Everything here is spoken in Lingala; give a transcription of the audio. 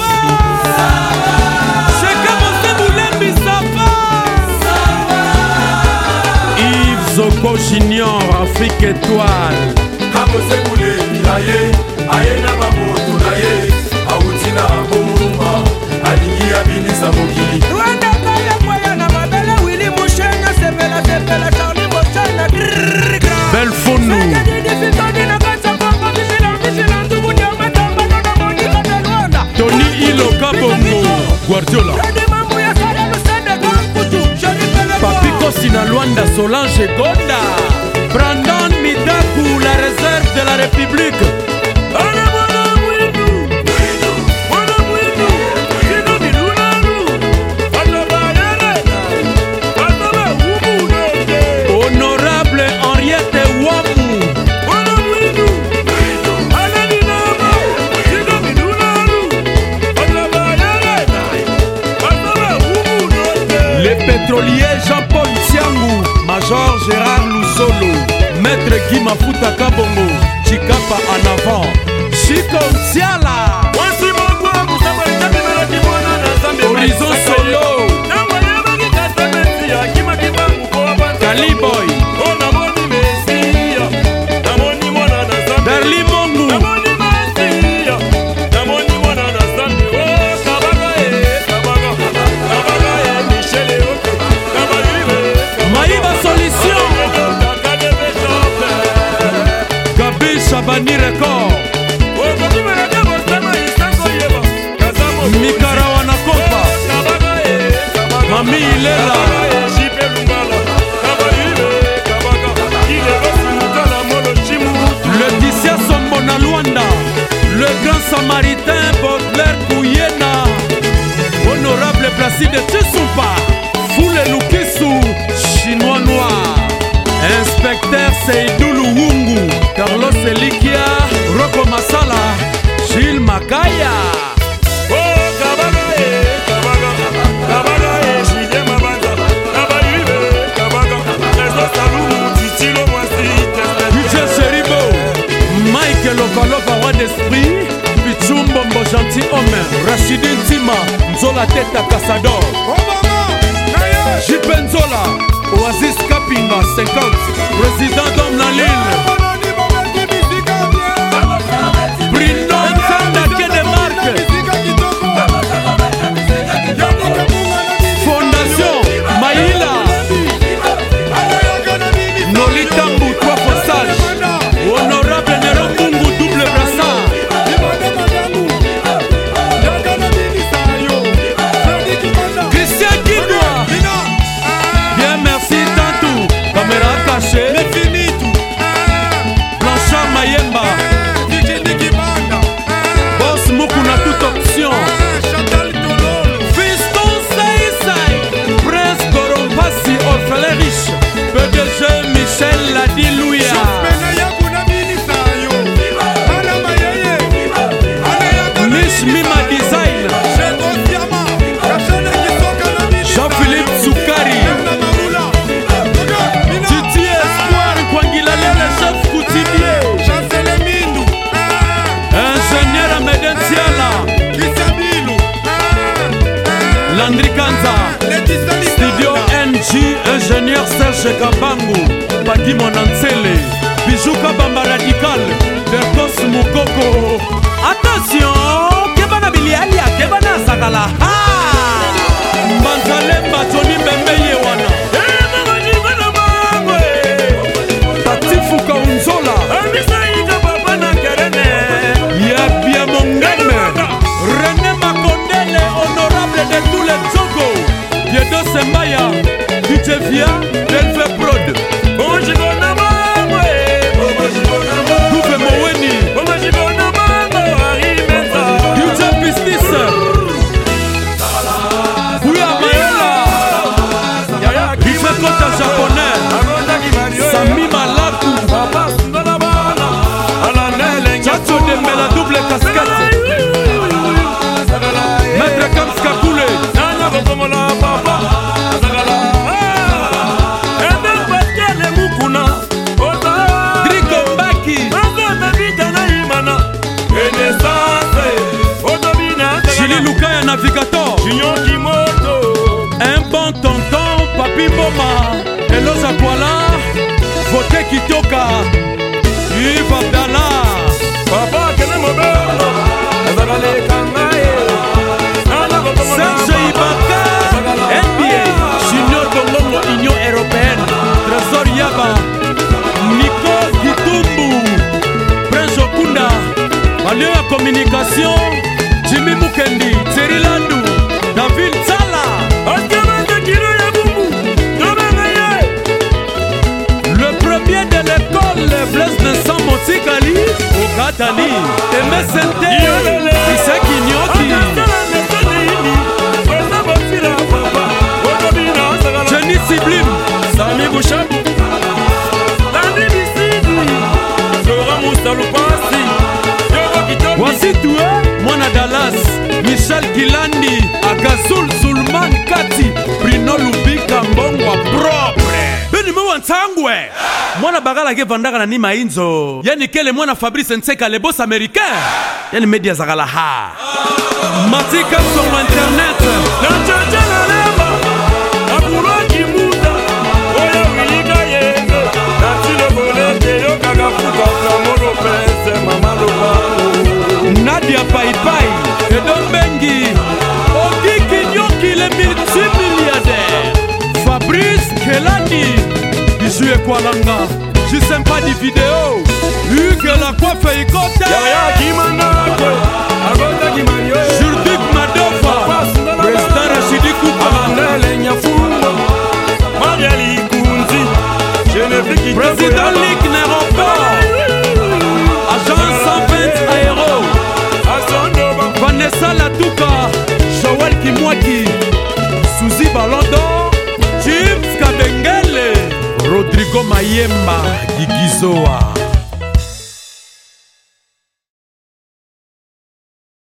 C'est comme on se voulait, ça va. Yves Zoko Junior, Afrique Étoile. Kamose boule, aye, aye na mamoto na ye. Autina bomba, alingi abinisa mokili. Rwanda kaya kwaya na mabele Willy Mushenya sepela Charlie Mochana. Belle Fonou. Tony Iloka Bongo, Guardiola. Papiko Sina Luanda, Solange Gonda. Brandon Midaku, la réserve de la République. Honorable Henriette Wamou. Les pétroliers Jean-Paul Tiangou, Major Gérard Lusolo, Maître Guy Mafuta Kabongo, Chikapa en avant, Chico Tiala, Horizon Solo, Caliboy, Berli Mongu, Maïba Solution, Gabi Chabani Record, Mikarawana Kopa, Mami Ilela, Laetitia Sombona Luanda, le grand samaritain Baudelaire Kouyena, honorable Placide Tissoupa, Foule Lukisu, chinois noir, inspecteur Seydou Luwungu, Carlos Elikia, Rocco Masala, Gilles Makaya. Mike Lokalova, roi d'esprit, Pichumbombo gentil homme, Rachidine Tima, Nzola Teta Cassador, Jipenzola, Oasis Kapinga 50, président d'homme la ligne, Brindon Sanda Kedemark, Fondation Maïla, Nolitambu, toi Fossage, honorable Nero Mungu, double brassard. Christian Guinois. Bien merci Tantou. Caméra cachée. Blanchard Mayemba. Boss Mukuna toute option. Fiston Saïsaï. Prince Gorompassi, orphelin riche. PDG Michel Ladilouia. Mima Design, Jean-Philippe Soukari, Titi Espoir, Kwangila Lele, chef coutumier, ingénieur Amédène Tiala, Landry Kanza, studio NG, ingénieur Serge Kabangu, Pagi Monansele, Bijou Kabamba Radical, Bertos Moukoko. Attention, Kebana Bilialia, Kebana Sakala. Manzalemba Johnny Mbembe wana. Tatifu Kaunzola. Yabia Mongeme. René Makondele, honorable de tous les Zogo. Diedo Sembaya, DJ Via, Delve Prod. Douve Moweni. Japonais, Sami Malaku, Chacho Dembe la double casquette, Maître Kamska Koulé, navigateur Junior Kimoto. Un bon tonton, Papi Boma, Eloza Kuala, Vote Kitoka, Yves Abdallah, Papa Kene Mobelo. Azagale Kangaye. Serge Ibaka, NBA, Junior Bongongo, Union Européenne, Trésor Yaba, Nico Gitumbu, Prince Okunda, Malien à Communication, Jimmy Mukendi, Thierry Landou, David Sala. Le premier de l'école, Blaise Vincent Motikali, Okatani, Aimé Sente, Isaac Ignoki, Jenny Sublime, Sami Bouchabou. Nandi Bissidi. Flora Moussalopassi. voici toi, Mwana Dallas, Michel Gilandi, Agazoul Zulman Kati, Bruno Lubika Mbongwa propre. Beni mwa nsangwe. Mwana bagala ke vandaka na nima inzo. Yani kele mwana Fabrice Nseka le boss américain. Yani media zakala ha. Matika sur internet. Na chacha na lema. Na kuro kimuta. Oya wilika yeze. Na chile volete yo kagafuka kamolo pese mama lopa. Nadia Pai Pai, Edon Bengi, Ogi Kinyoki le multimilliardaire, Fabrice Kelani, Bijou Ekwalanga, je sens pas des vidéos, Hugues la coiffe et côté, Yaya Kimanakwe. Agota Kimanyo. Jurdik Madofa, Président Rachidi Koupa, Abandele Nyafungo. Mariali Kunzi. Genevieve Président Ligue Néroport, Agent 120 Aéro, Vanessa Latouka, Joël Kimwaki, Suzy Balondo, James Kabengele, Rodrigo Mayemba, Gigizoa.